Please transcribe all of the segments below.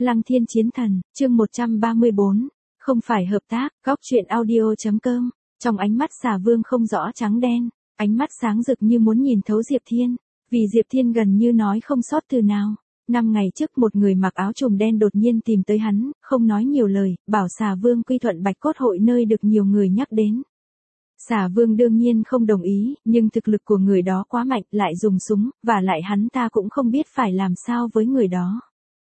Lăng Thiên Chiến Thần, chương 134, không phải hợp tác, góc truyện audio.com. Trong ánh mắt Xà Vương không rõ trắng đen, ánh mắt sáng rực như muốn nhìn thấu Diệp Thiên, vì Diệp Thiên gần như nói không sót từ nào. 5 ngày trước một người mặc áo trùm đen đột nhiên tìm tới hắn, không nói nhiều lời, bảo Xà Vương quy thuận Bạch Cốt hội nơi được nhiều người nhắc đến. Xà Vương đương nhiên không đồng ý, nhưng thực lực của người đó quá mạnh, lại dùng súng, và lại hắn ta cũng không biết phải làm sao với người đó.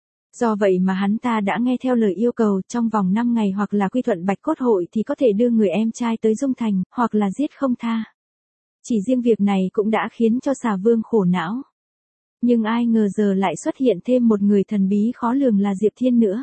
Do vậy mà hắn ta đã nghe theo lời yêu cầu, trong vòng 5 ngày hoặc là quy thuận Bạch Cốt hội thì có thể đưa người em trai tới Dung Thành, hoặc là giết không tha. Chỉ riêng việc này cũng đã khiến cho Xà Vương khổ não. Nhưng ai ngờ giờ lại xuất hiện thêm một người thần bí khó lường là Diệp Thiên nữa.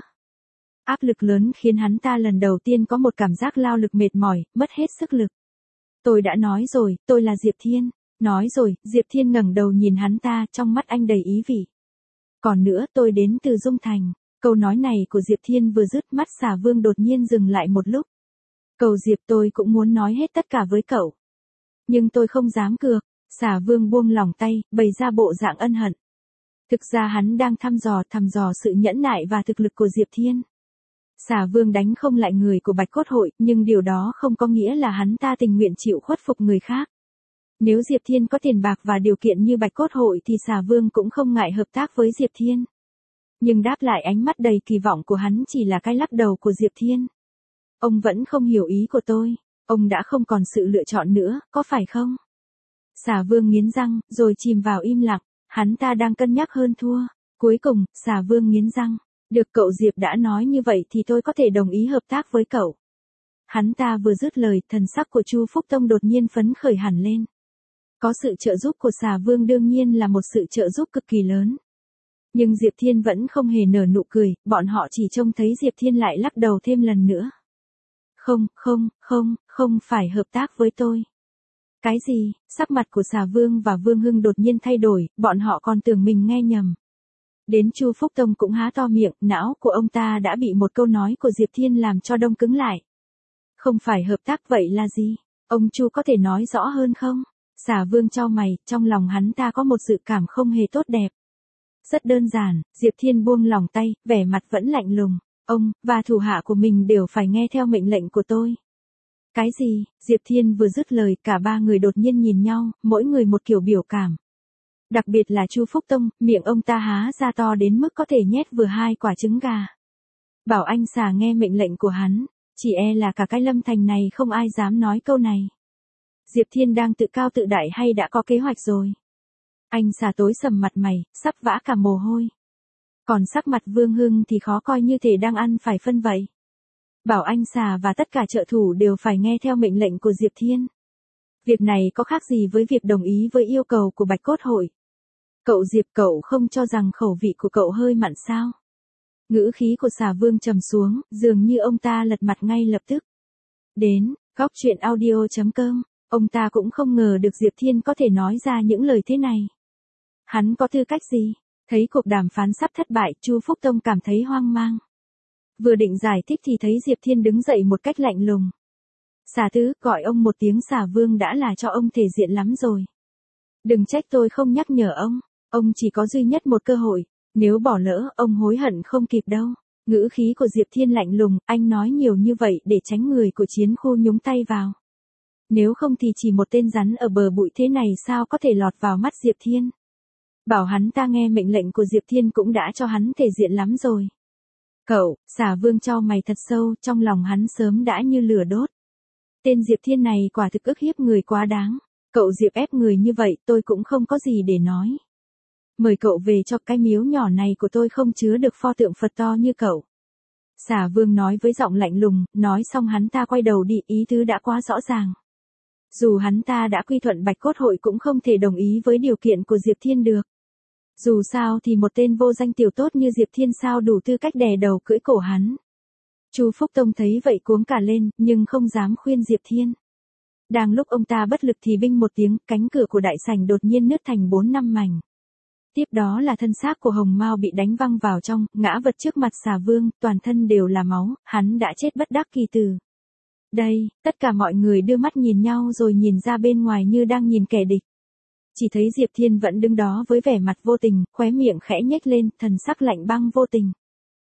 Áp lực lớn khiến hắn ta lần đầu tiên có một cảm giác lao lực mệt mỏi, mất hết sức lực. Tôi đã nói rồi, tôi là Diệp Thiên. Nói rồi, Diệp Thiên ngẩng đầu nhìn hắn ta, trong mắt anh đầy ý vị. Còn nữa, tôi đến từ Dung Thành. Câu nói này của Diệp Thiên vừa dứt, mắt Xà Vương đột nhiên dừng lại một lúc. Cầu Diệp, tôi cũng muốn nói hết tất cả với cậu. Nhưng tôi không dám cược. Xà Vương buông lỏng tay, bày ra bộ dạng ân hận. Thực ra hắn đang thăm dò sự nhẫn nại và thực lực của Diệp Thiên. Xà Vương đánh không lại người của Bạch Cốt hội, nhưng điều đó không có nghĩa là hắn ta tình nguyện chịu khuất phục người khác. Nếu Diệp Thiên có tiền bạc và điều kiện như Bạch Cốt hội thì Xà Vương cũng không ngại hợp tác với Diệp Thiên. Nhưng đáp lại ánh mắt đầy kỳ vọng của hắn chỉ là cái lắc đầu của Diệp Thiên. Ông vẫn không hiểu ý của tôi, ông đã không còn sự lựa chọn nữa, có phải không? Xà Vương nghiến răng, rồi chìm vào im lặng, hắn ta đang cân nhắc hơn thua. Cuối cùng, Xà Vương nghiến răng. Được, cậu Diệp đã nói như vậy thì tôi có thể đồng ý hợp tác với cậu. Hắn ta vừa dứt lời, thần sắc của Chu Phúc Tông đột nhiên phấn khởi hẳn lên. Có sự trợ giúp của Xà Vương đương nhiên là một sự trợ giúp cực kỳ lớn. Nhưng Diệp Thiên vẫn không hề nở nụ cười, bọn họ chỉ trông thấy Diệp Thiên lại lắc đầu thêm lần nữa. Không phải hợp tác với tôi. Cái gì? Sắc mặt của Xà Vương và Vương Hưng đột nhiên thay đổi, bọn họ còn tưởng mình nghe nhầm. Đến Chu Phúc Tông cũng há to miệng, não của ông ta đã bị một câu nói của Diệp Thiên làm cho đông cứng lại. Không phải hợp tác vậy là gì? Ông Chu có thể nói rõ hơn không? Xà Vương chau mày, trong lòng hắn ta có một dự cảm không hề tốt đẹp. Rất đơn giản, Diệp Thiên buông lỏng tay, vẻ mặt vẫn lạnh lùng. Ông, và thủ hạ của mình đều phải nghe theo mệnh lệnh của tôi. Cái gì? Diệp Thiên vừa dứt lời, cả ba người đột nhiên nhìn nhau, mỗi người một kiểu biểu cảm. Đặc biệt là Chu Phúc Tông, miệng ông ta há ra to đến mức có thể nhét vừa 2 quả trứng gà. Bảo anh Xà nghe mệnh lệnh của hắn, chỉ e là cả cái Lâm Thành này không ai dám nói câu này. Diệp Thiên đang tự cao tự đại hay đã có kế hoạch rồi? Anh Xà tối sầm mặt mày, sắp vã cả mồ hôi. Còn sắc mặt Vương Hưng thì khó coi như thể đang ăn phải phân vậy. Bảo anh Xà và tất cả trợ thủ đều phải nghe theo mệnh lệnh của Diệp Thiên. Việc này có khác gì với việc đồng ý với yêu cầu của Bạch Cốt hội? Cậu Diệp, cậu không cho rằng khẩu vị của cậu hơi mặn sao? Ngữ khí của Xà Vương trầm xuống, dường như ông ta lật mặt ngay lập tức. Đến, góc truyện audio.com, ông ta cũng không ngờ được Diệp Thiên có thể nói ra những lời thế này. Hắn có tư cách gì? Thấy cuộc đàm phán sắp thất bại, Chu Phúc Tông cảm thấy hoang mang. Vừa định giải thích thì thấy Diệp Thiên đứng dậy một cách lạnh lùng. Xà Tứ, gọi ông một tiếng Xà Vương đã là cho ông thể diện lắm rồi. Đừng trách tôi không nhắc nhở ông chỉ có duy nhất một cơ hội, nếu bỏ lỡ, ông hối hận không kịp đâu. Ngữ khí của Diệp Thiên lạnh lùng, anh nói nhiều như vậy để tránh người của chiến khu nhúng tay vào. Nếu không thì chỉ một tên rắn ở bờ bụi thế này sao có thể lọt vào mắt Diệp Thiên. Bảo hắn ta nghe mệnh lệnh của Diệp Thiên cũng đã cho hắn thể diện lắm rồi. Cậu, Xà Vương chau mày thật sâu, trong lòng hắn sớm đã như lửa đốt. Tên Diệp Thiên này quả thực ức hiếp người quá đáng. Cậu Diệp ép người như vậy tôi cũng không có gì để nói. Mời cậu về cho cái miếu nhỏ này của tôi không chứa được pho tượng Phật to như cậu. Xà Vương nói với giọng lạnh lùng, nói xong hắn ta quay đầu đi, ý tứ đã quá rõ ràng. Dù hắn ta đã quy thuận Bạch Cốt hội cũng không thể đồng ý với điều kiện của Diệp Thiên được. Dù sao thì một tên vô danh tiểu tốt như Diệp Thiên sao đủ tư cách đè đầu cưỡi cổ hắn. Chu Phúc Tông thấy vậy cuống cả lên, nhưng không dám khuyên Diệp Thiên. Đang lúc ông ta bất lực thì binh một tiếng, cánh cửa của đại sảnh đột nhiên nứt thành 4-5 mảnh. Tiếp đó là thân xác của Hồng Mao bị đánh văng vào trong, ngã vật trước mặt Xà Vương, toàn thân đều là máu, hắn đã chết bất đắc kỳ tử. Đây, tất cả mọi người đưa mắt nhìn nhau rồi nhìn ra bên ngoài như đang nhìn kẻ địch. Chỉ thấy Diệp Thiên vẫn đứng đó với vẻ mặt vô tình, khóe miệng khẽ nhếch lên, thần sắc lạnh băng vô tình.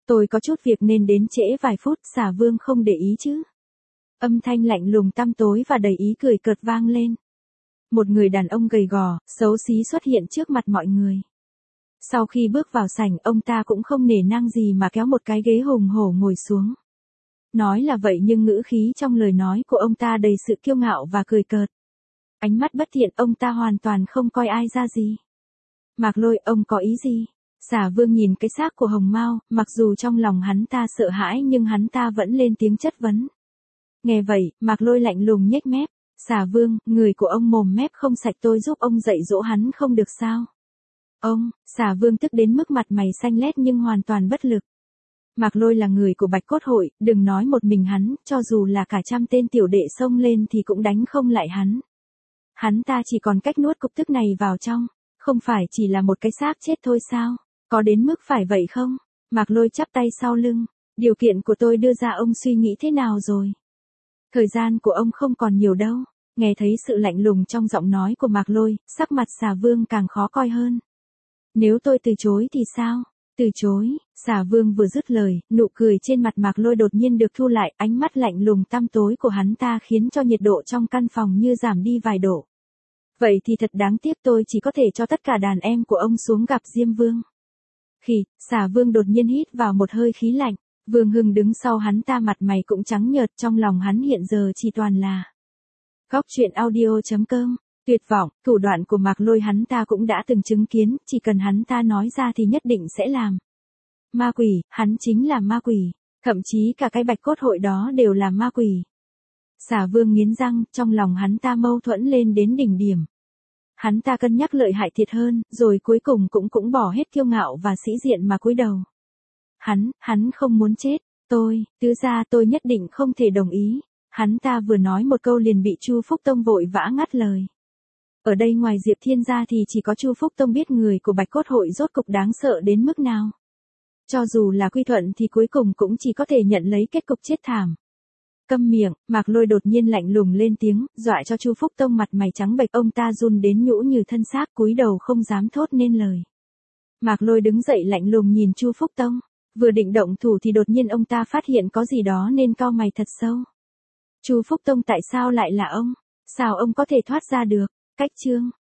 Tôi có chút việc nên đến trễ vài phút, Xà Vương không để ý chứ? Âm thanh lạnh lùng tăm tối và đầy ý cười cợt vang lên. Một người đàn ông gầy gò, xấu xí xuất hiện trước mặt mọi người. Sau khi bước vào sảnh, ông ta cũng không nể nang gì mà kéo một cái ghế hùng hổ ngồi xuống. Nói là vậy nhưng ngữ khí trong lời nói của ông ta đầy sự kiêu ngạo và cười cợt. Ánh mắt bất thiện, ông ta hoàn toàn không coi ai ra gì. Mạc Lôi, ông có ý gì? Xà Vương nhìn cái xác của Hồng Mao, mặc dù trong lòng hắn ta sợ hãi nhưng hắn ta vẫn lên tiếng chất vấn. Nghe vậy, Mạc Lôi lạnh lùng nhếch mép. Xà Vương, người của ông mồm mép không sạch, tôi giúp ông dạy dỗ hắn không được sao? Ông, Xà Vương tức đến mức mặt mày xanh lét nhưng hoàn toàn bất lực. Mạc Lôi là người của Bạch Cốt Hội, đừng nói một mình hắn, cho dù là cả 100 tên tiểu đệ xông lên thì cũng đánh không lại hắn. Hắn ta chỉ còn cách nuốt cục tức này vào trong, không phải chỉ là một cái xác chết thôi sao? Có đến mức phải vậy không? Mạc Lôi chắp tay sau lưng, điều kiện của tôi đưa ra ông suy nghĩ thế nào rồi? Thời gian của ông không còn nhiều đâu. Nghe thấy sự lạnh lùng trong giọng nói của Mạc Lôi, sắc mặt Xà Vương càng khó coi hơn. Nếu tôi từ chối thì sao? Từ chối? Xà Vương vừa dứt lời, nụ cười trên mặt Mạc Lôi đột nhiên được thu lại, ánh mắt lạnh lùng tăm tối của hắn ta khiến cho nhiệt độ trong căn phòng như giảm đi vài độ. Vậy thì thật đáng tiếc, tôi chỉ có thể cho tất cả đàn em của ông xuống gặp Diêm Vương. Khỉ, Xà Vương đột nhiên hít vào một hơi khí lạnh. Vương Hưng đứng sau hắn ta mặt mày cũng trắng nhợt, trong lòng hắn hiện giờ chỉ toàn là Góc truyện audio.com. Tuyệt vọng, thủ đoạn của Mạc Lôi hắn ta cũng đã từng chứng kiến, chỉ cần hắn ta nói ra thì nhất định sẽ làm. Ma quỷ, hắn chính là ma quỷ, thậm chí cả cái Bạch Cốt Hội đó đều là ma quỷ. Xà Vương nghiến răng, trong lòng hắn ta mâu thuẫn lên đến đỉnh điểm. Hắn ta cân nhắc lợi hại thiệt hơn, rồi cuối cùng cũng bỏ hết kiêu ngạo và sĩ diện mà cúi đầu. Hắn không muốn chết, tứ gia tôi nhất định không thể đồng ý. Hắn ta vừa nói một câu liền bị Chu Phúc Tông vội vã ngắt lời. Ở đây ngoài Diệp Thiên gia thì chỉ có Chu Phúc Tông biết người của Bạch Cốt Hội rốt cục đáng sợ đến mức nào. Cho dù là quy thuận thì cuối cùng cũng chỉ có thể nhận lấy kết cục chết thảm. Câm miệng, Mạc Lôi đột nhiên lạnh lùng lên tiếng, dọa cho Chu Phúc Tông mặt mày trắng bệch, ông ta run đến nhũ như thân xác, cúi đầu không dám thốt nên lời. Mạc Lôi đứng dậy lạnh lùng nhìn Chu Phúc Tông, vừa định động thủ thì đột nhiên ông ta phát hiện có gì đó nên cau mày thật sâu. Chu Phúc Tông, tại sao lại là ông? Sao ông có thể thoát ra được? Cách chương